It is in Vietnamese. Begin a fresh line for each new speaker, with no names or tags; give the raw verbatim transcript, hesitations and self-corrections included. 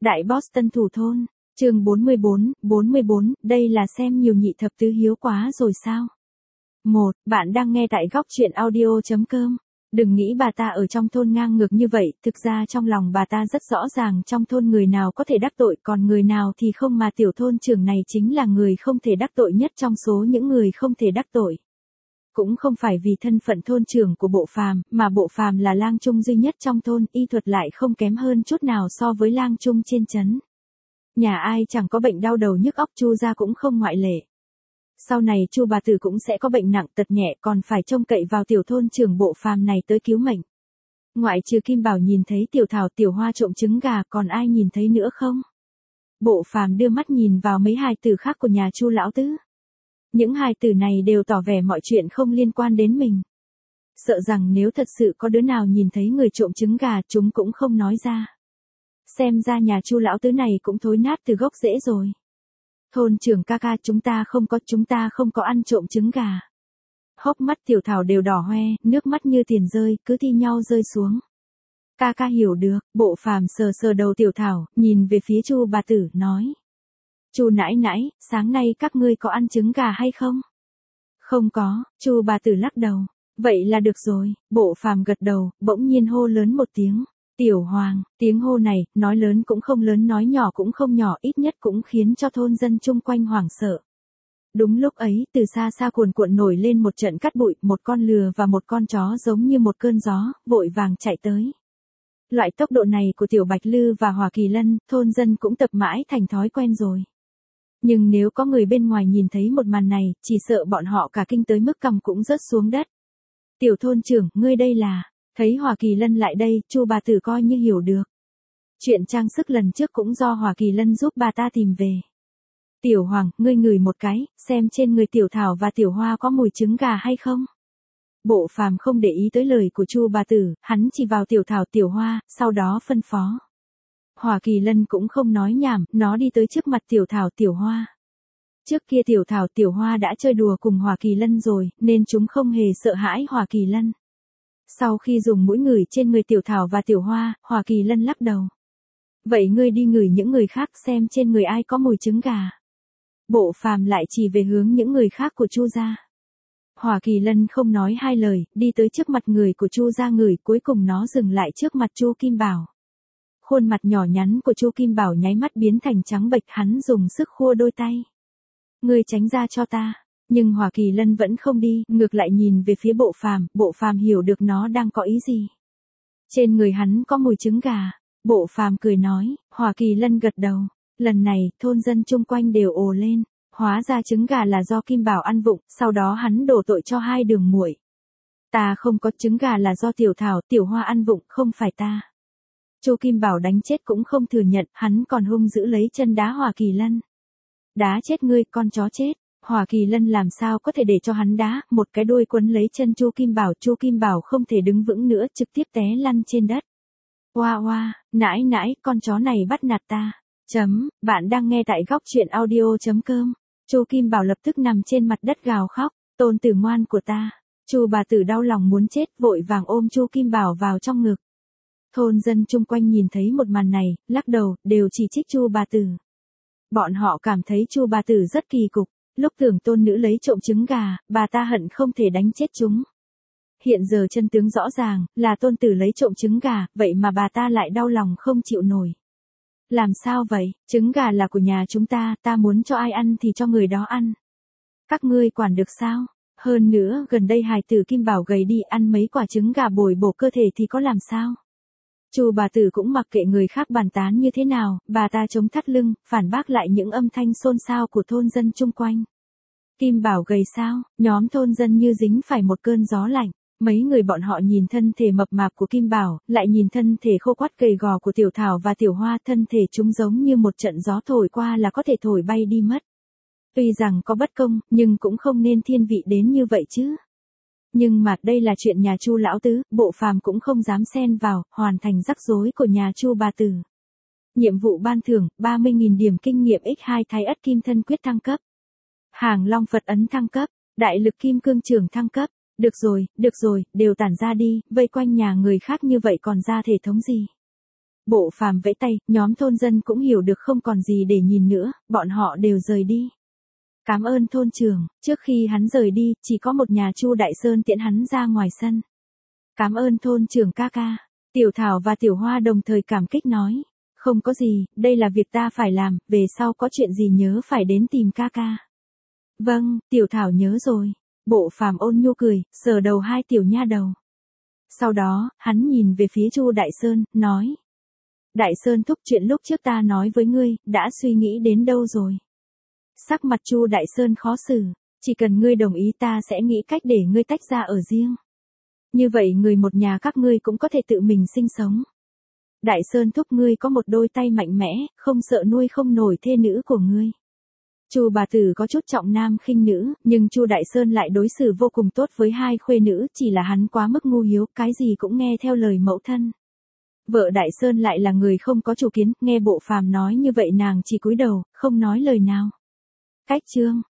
Đại Boston thủ thôn, chương bốn mươi bốn, bốn mươi bốn, đây là xem nhiều nhị thập tứ hiếu quá rồi sao? một. Bạn đang nghe tại góc truyện audio chấm com. Đừng nghĩ bà ta ở trong thôn ngang ngược như vậy, thực ra trong lòng bà ta rất rõ ràng trong thôn người nào có thể đắc tội còn người nào thì không, mà tiểu thôn trưởng này chính là người không thể đắc tội nhất trong số những người không thể đắc tội. Cũng không phải vì thân phận thôn trưởng của Bộ Phàm, mà Bộ Phàm là lang trung duy nhất trong thôn, y thuật lại không kém hơn chút nào so với lang trung trên trấn. Nhà ai chẳng có bệnh đau đầu nhức óc, Chu gia cũng không ngoại lệ. Sau này Chu bà tử cũng sẽ có bệnh nặng tật nhẹ, còn phải trông cậy vào tiểu thôn trưởng Bộ Phàm này tới cứu mệnh. Ngoại trừ Kim Bảo nhìn thấy Tiểu Thảo Tiểu Hoa trộm trứng gà, còn ai nhìn thấy nữa không? Bộ Phàm đưa mắt nhìn vào mấy hài tử khác của nhà Chu lão tứ. Những hài tử này đều tỏ vẻ mọi chuyện không liên quan đến mình. Sợ rằng nếu thật sự có đứa nào nhìn thấy người trộm trứng gà, chúng cũng không nói ra. Xem ra nhà Chu lão tứ này cũng thối nát từ gốc rễ rồi. Thôn trưởng ca ca, chúng ta không có, chúng ta không có ăn trộm trứng gà. Hốc mắt Tiểu Thảo đều đỏ hoe, nước mắt như tiền rơi, cứ thi nhau rơi xuống. Ca ca hiểu được. Bộ Phàm sờ sờ đầu Tiểu Thảo, nhìn về phía Chu bà tử, nói. Chu nãi nãi, sáng nay các ngươi có ăn trứng gà hay không? Không có. Chu bà tử lắc đầu. Vậy là được rồi. Bộ Phàm gật đầu, bỗng nhiên hô lớn một tiếng. Tiểu Hoàng. Tiếng hô này, nói lớn cũng không lớn, nói nhỏ cũng không nhỏ, ít nhất cũng khiến cho thôn dân chung quanh hoảng sợ. Đúng lúc ấy, từ xa xa cuồn cuộn nổi lên một trận cát bụi, một con lừa và một con chó giống như một cơn gió, vội vàng chạy tới. Loại tốc độ này của Tiểu Bạch Lư và Hòa Kỳ Lân, thôn dân cũng tập mãi thành thói quen rồi. Nhưng nếu có người bên ngoài nhìn thấy một màn này, chỉ sợ bọn họ cả kinh tới mức cằm cũng rớt xuống đất. Tiểu thôn trưởng, ngươi đây là... Thấy Hòa Kỳ Lân lại đây, Chu bà tử coi như hiểu được. Chuyện trang sức lần trước cũng do Hòa Kỳ Lân giúp bà ta tìm về. Tiểu Hoàng, ngươi ngửi một cái, xem trên người Tiểu Thảo và Tiểu Hoa có mùi trứng gà hay không? Bộ Phàm không để ý tới lời của Chu bà tử, hắn chỉ vào Tiểu Thảo Tiểu Hoa, sau đó phân phó. Hòa Kỳ Lân cũng không nói nhảm, nó đi tới trước mặt Tiểu Thảo Tiểu Hoa. Trước kia Tiểu Thảo Tiểu Hoa đã chơi đùa cùng Hòa Kỳ Lân rồi, nên chúng không hề sợ hãi Hòa Kỳ Lân. Sau khi dùng mũi ngửi trên người Tiểu Thảo và Tiểu Hoa, Hòa Kỳ Lân lắc đầu. Vậy ngươi đi ngửi những người khác xem trên người ai có mùi trứng gà. Bộ Phàm lại chỉ về hướng những người khác của Chu gia. Hòa Kỳ Lân không nói hai lời, đi tới trước mặt người của Chu gia ngửi, cuối cùng nó dừng lại trước mặt Chu Kim Bảo. Khuôn mặt nhỏ nhắn của Chu Kim Bảo nháy mắt biến thành trắng bệch, hắn dùng sức khua đôi tay. Ngươi tránh ra cho ta. Nhưng Hòa Kỳ Lân vẫn không đi, ngược lại nhìn về phía Bộ Phàm, Bộ Phàm hiểu được nó đang có ý gì. Trên người hắn có mùi trứng gà. Bộ Phàm cười nói, Hòa Kỳ Lân gật đầu. Lần này, thôn dân chung quanh đều ồ lên. Hóa ra trứng gà là do Kim Bảo ăn vụng, sau đó hắn đổ tội cho hai đường muội. Ta không có, trứng gà là do Tiểu Thảo, Tiểu Hoa ăn vụng, không phải ta. Chu Kim Bảo đánh chết cũng không thừa nhận, hắn còn hung dữ lấy chân đá Hòa Kỳ Lân. Đá chết ngươi, con chó chết. Hòa Kỳ Lân làm sao có thể để cho hắn đá, một cái đuôi quấn lấy chân Chu Kim Bảo, Chu Kim Bảo không thể đứng vững nữa, trực tiếp té lăn trên đất. Oa oa, nãi nãi, con chó này bắt nạt ta. Chấm, bạn đang nghe tại góc truyện audio chấm com. Chu Kim Bảo lập tức nằm trên mặt đất gào khóc, tôn tử ngoan của ta. Chu bà tử đau lòng muốn chết, vội vàng ôm Chu Kim Bảo vào trong ngực. Thôn dân chung quanh nhìn thấy một màn này, lắc đầu, đều chỉ trích Chu bà tử. Bọn họ cảm thấy Chu bà tử rất kỳ cục. Lúc tưởng tôn nữ lấy trộm trứng gà, bà ta hận không thể đánh chết chúng. Hiện giờ chân tướng rõ ràng, là tôn tử lấy trộm trứng gà, vậy mà bà ta lại đau lòng không chịu nổi. Làm sao vậy, trứng gà là của nhà chúng ta, ta muốn cho ai ăn thì cho người đó ăn. Các ngươi quản được sao? Hơn nữa, gần đây hài tử Kim Bảo gầy đi, ăn mấy quả trứng gà bồi bổ cơ thể thì có làm sao? Chu bà tử cũng mặc kệ người khác bàn tán như thế nào, bà ta chống thắt lưng, phản bác lại những âm thanh xôn xao của thôn dân chung quanh. Kim Bảo gầy sao? Nhóm thôn dân như dính phải một cơn gió lạnh. Mấy người bọn họ nhìn thân thể mập mạp của Kim Bảo, lại nhìn thân thể khô quắt gầy gò của Tiểu Thảo và Tiểu Hoa, thân thể chúng giống như một trận gió thổi qua là có thể thổi bay đi mất. Tuy rằng có bất công, nhưng cũng không nên thiên vị đến như vậy chứ. Nhưng mà đây là chuyện nhà Chu lão tứ, Bộ Phàm cũng không dám xen vào, hoàn thành rắc rối của nhà Chu bà tử. Nhiệm vụ ban thưởng, ba mươi nghìn điểm kinh nghiệm nhân hai Thái Ất Kim Thân Quyết thăng cấp. Hàng Long Phật Ấn thăng cấp, Đại Lực Kim Cương Trường thăng cấp. Được rồi, được rồi, đều tản ra đi, vây quanh nhà người khác như vậy còn ra thể thống gì. Bộ Phàm vẫy tay, nhóm thôn dân cũng hiểu được không còn gì để nhìn nữa, bọn họ đều rời đi. Cảm ơn thôn trưởng, trước khi hắn rời đi, chỉ có một nhà Chu Đại Sơn tiễn hắn ra ngoài sân. Cảm ơn thôn trưởng ca ca. Tiểu Thảo và Tiểu Hoa đồng thời cảm kích nói. Không có gì, đây là việc ta phải làm, về sau có chuyện gì nhớ phải đến tìm ca ca. Vâng, Tiểu Thảo nhớ rồi. Bộ Phàm ôn nhu cười, sờ đầu hai tiểu nha đầu. Sau đó, hắn nhìn về phía Chu Đại Sơn, nói. Đại Sơn thúc, chuyện lúc trước ta nói với ngươi, đã suy nghĩ đến đâu rồi? Sắc mặt Chu Đại Sơn khó xử, chỉ cần ngươi đồng ý ta sẽ nghĩ cách để ngươi tách ra ở riêng. Như vậy người một nhà các ngươi cũng có thể tự mình sinh sống. Đại Sơn thúc, ngươi có một đôi tay mạnh mẽ, không sợ nuôi không nổi thê nữ của ngươi. Chu bà tử có chút trọng nam khinh nữ, nhưng Chu Đại Sơn lại đối xử vô cùng tốt với hai khuê nữ, chỉ là hắn quá mức ngu hiếu, cái gì cũng nghe theo lời mẫu thân. Vợ Đại Sơn lại là người không có chủ kiến, nghe Bộ Phàm nói như vậy nàng chỉ cúi đầu, không nói lời nào. Cách chương